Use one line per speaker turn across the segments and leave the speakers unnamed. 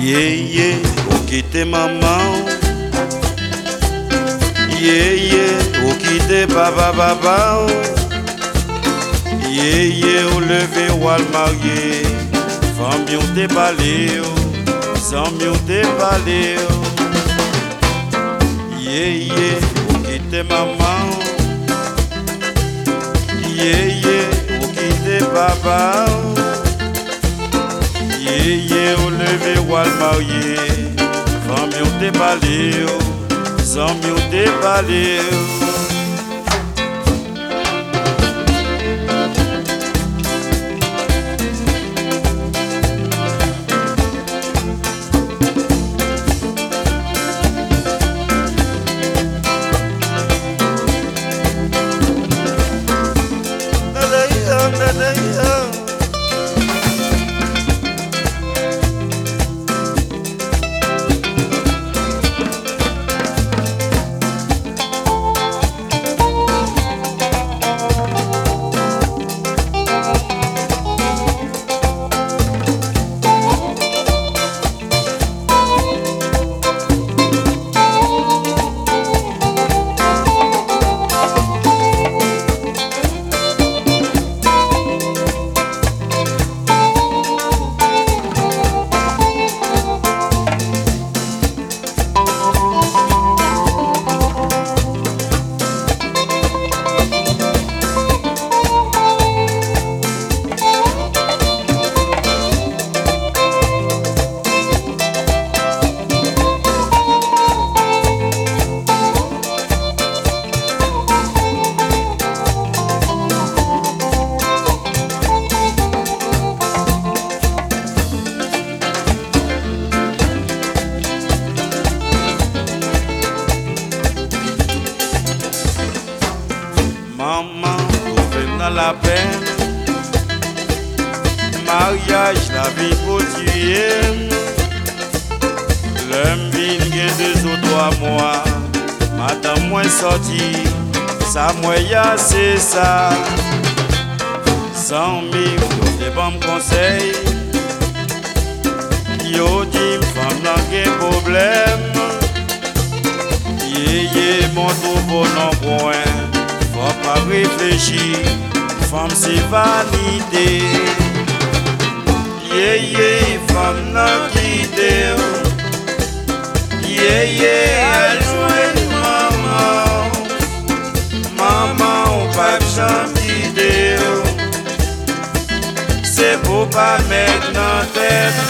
Yeye, ou quitte maman. Yeye, ou quitte papa papa. Yeye, ou levé ou al marié. Femme ou te balé, sans mieux te balé. Yeye, ou quitte maman. Yeye, ou quitte papa. Yeye, ou levé ou al marié. Femme ou te balé, sans mieux te balé. Maman, vous faites dans la peine. Mariage, la vie pour tuer. L'homme vient de deux autres à moi. Madame, moi sorti. Ça, moi, y'a, c'est ça. 100 000, des bons conseils. Yo dit, femme, n'a qu'un problème. Yé, mon nouveau nom point. Faut pas réfléchir, femme c'est vanité. Yé, femme n'a quitté. Yé, elle joue maman. Maman, on pas chanter. C'est pour pas mettre dans tête.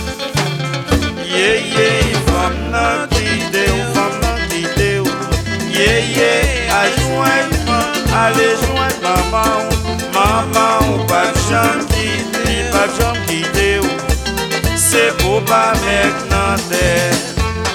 Yé, femme n'a quitté. Femme n'a quitté. Yé, elle joue. Allez joindre maman, maman ou pas de gentil, pas de gentil, c'est pour pas maintenant tête.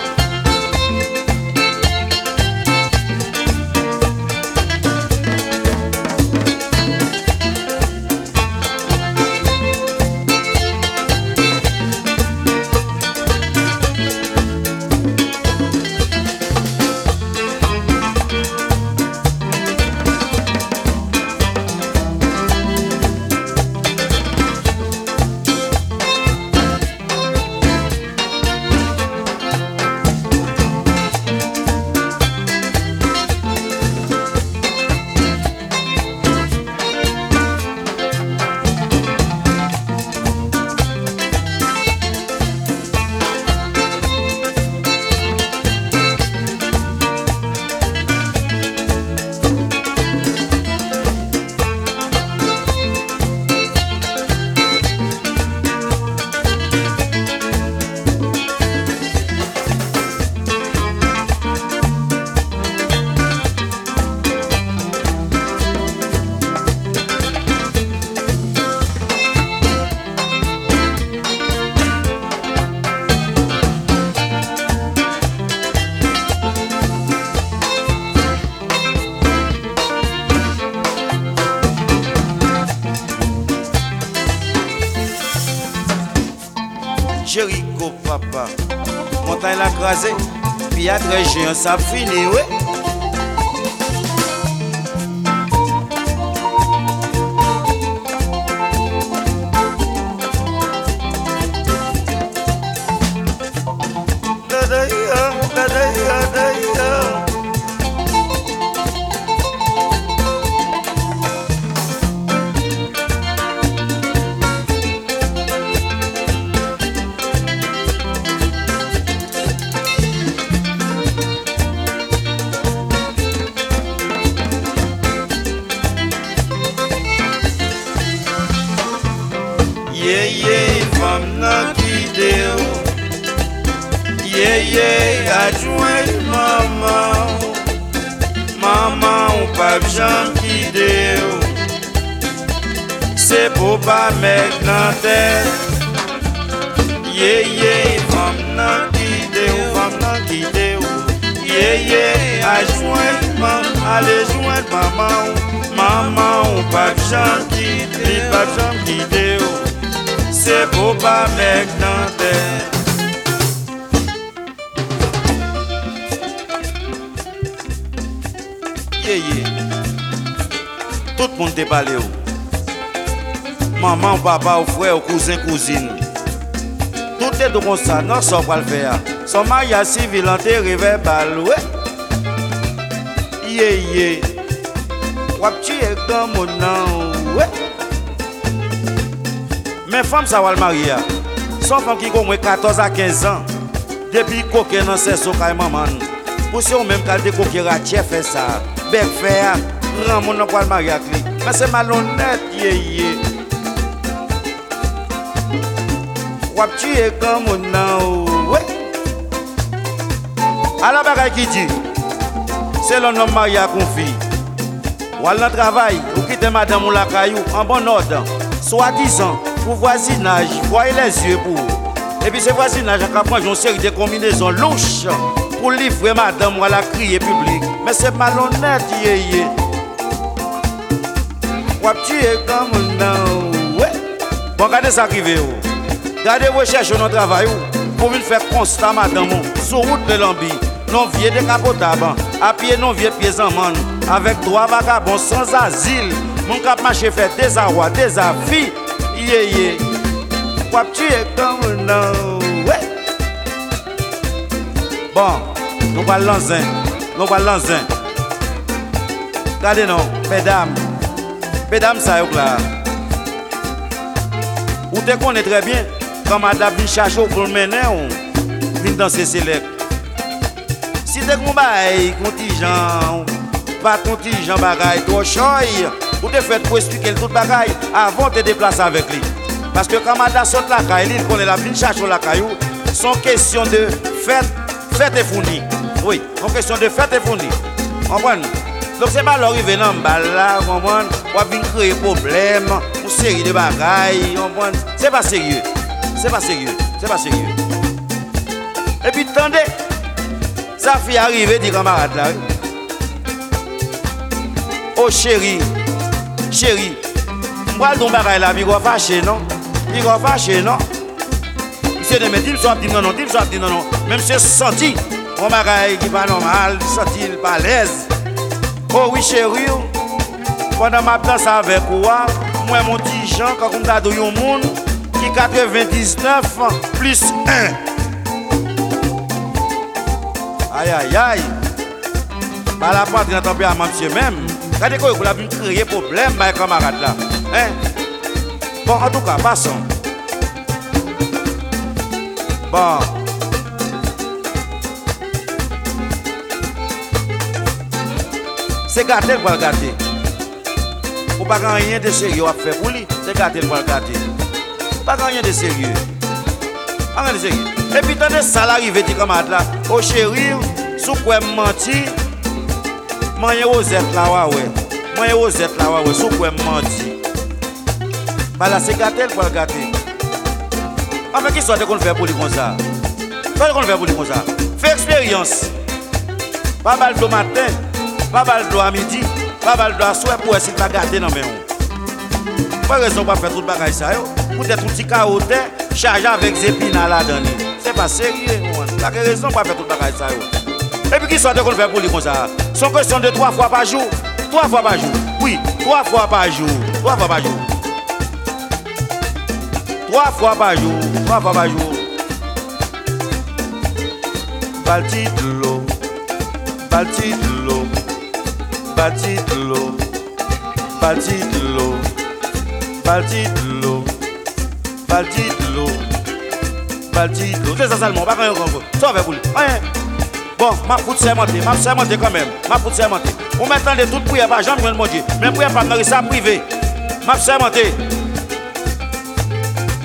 Jéricho papa, montagne la crasée, puis à très géant, ça finit, ouais.
Yeye femme nan kite ou. Yeye adjoint maman. Maman ou pas j'en kite ou. C'est pour pas mettre dans tête. Yeye femme nan kite ou, femme nan kite ou. Yeye adjoint maman, allez joindre maman ou. Maman ou pas j'en kite, pas j'en kite ou. C'est pour pas mettre dans tête. Yeye, tout le monde te parle ou. Maman, papa, ou frère, ou cousin, cousine. Tout est comme ça, non, ça va le faire. Son mariage civil enterré vers balle, ouais. Yeye, wap tu es comme mon nom, ouais. Mais femme, ça va le marier. Son femme qui a 14 à 15 ans. Depuis coquin dans ses socs à maman. Pour si on même quand des coquins ratiers fait ça. Bec faire, grand monde n'a pas le marier avec lui. Mais c'est malhonnête, yeye. Wap tu es comme mon nom, ouais. À la bagaille qui dit, c'est l'homme marié à confie. Ou à le travail, ou quitte madame ou la caillou en bon ordre. Soi-disant, pour voisinage, voyez les yeux pour. Et puis ce voisinage, à prendre une série de combinaisons louches pour livrer madame ou à la crier public. Mais c'est malhonnête, yeye. Wap tu es comme un nom, ouais. Bon, regardez ça arrive. Regardez vos cherches dans le travail pour venir faire constat madame sur route de l'ambi. Non vieux décapotable, à pied non vieux pieds en man. Avec 3 vagabonds sans asile. Mon cap marché fait des arrois, des avis. Yeye, quoi tu es comme non, ouais. Bon, nous parlons l'anzin, nous parlons l'anzin. Regardez non, mesdames ça y est là. Vous te connaissez très bien, quand madame vient chercher pour le mener, on vient danser select. Si tu as un contingent, pas contingent bagaille, trop choy. Vous te faites pour expliquer tout le bagaille avant de te déplacer avec lui. Parce que quand madame saute la caille, il connaît la vie chercher la caillou. Son question de fête et fournie. Oui, son question de fête et fournie. Comprenez? Donc c'est pas l'arrivée dans le bal là, comprenez? On va venir créer problème, une série de bagailles, comprenez? C'est pas sérieux. C'est pas sérieux. C'est pas sérieux. Et puis attendez, sa fille arrive, dit camarade là. Oh chérie. Chérie, moi ton bagay là, il va fâcher, non? Il va fâcher, non? Monsieur de me dit, non, non, dit non. Même si c'est senti, mon bagay qui va normal, senti pas à l'aise. Oh oui, chérie, pendant ma place avec moi, moi mon petit Jean, quand on a donné un monde qui 99 plus 1. Aïe, aïe, aïe. Par la patrie, on a à monsieur même. Regardez quoi, vous avez créé problème, mes camarades là. Hein? Bon, en tout cas, passons. Bon. C'est gâté pour le gâter. Vous n'avez pas rien de sérieux à faire pour lui. C'est gâté pour le gâter. Pas rien de sérieux. Rien de sérieux. Et puis, tant de ça l'arrive, dit camarade là. Oh chérie, sous quoi mentir? Manye Rosette là, ouais. Manye Rosette là, ouais. Sous quoi mentir? Bah là, c'est gâté pour le gâter. Enfin, qui soit qu'on fait pour lui comme ça? Qu'est-ce qu'on fait pour lui comme ça? Fais expérience. Pas mal de matin, pas mal de à midi, pas mal de à soir pour essayer de la gâter dans mes mains. Pas raison pour faire tout le bagage ça. Peut-être un petit carotte chargé avec des épinards là-dedans. C'est pas sérieux. Pas raison pour faire tout le bagage ça. Et puis qui soit qu'on fait pour lui comme ça? C'est une question de 3 fois par jour. 3 fois par jour. Oui, 3 fois par jour. 3 fois par jour. 3 fois par jour. 3 fois par jour. Balti de l'eau. Balti de l'eau. Balti de l'eau. Balti de l'eau. Balti de l'eau. Balti de l'eau. Balti de l'eau. C'est ça seulement. Pas rien encore. Ça va pour lui. Rien. Bon, ma fout sermenté quand même. Ma fout sermenté. On m'attend de toute prière, pas jamais mon Dieu. Mais prière pas dans ça privé. Ma sermenté.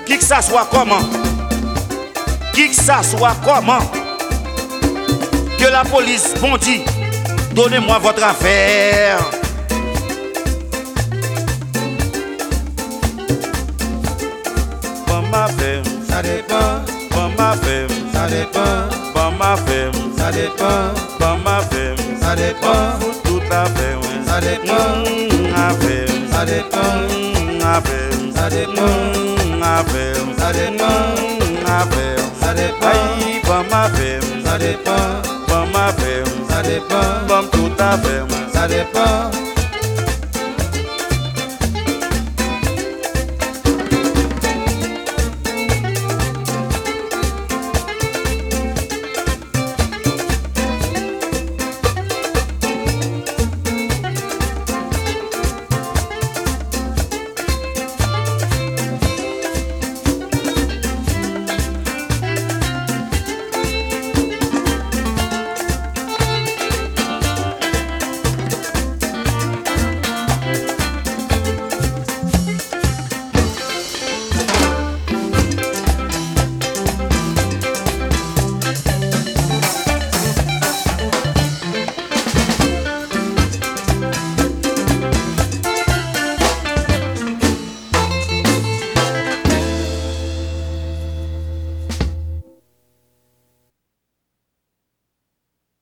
Qui que ça soit comment? Qui que ça soit comment? Que la police bondit, donnez-moi votre affaire.
Bon ma femme,
Ça dépend,
bon ma femme,
ça dépend,
bon ma femme,
ça dépend,
bon ma femme,
ça dépend,
tout à fait, ouais.
ça dépend,
Ma femme,
ça dépend,
ma femme,
ça dépend,
ma femme,
ça dépend,
ma femme,
ça dépend,
aïe, bon ma femme,
ça dépend,
bon ma femme,
ça dépend,
bon tout à fait, ouais.
ça dépend.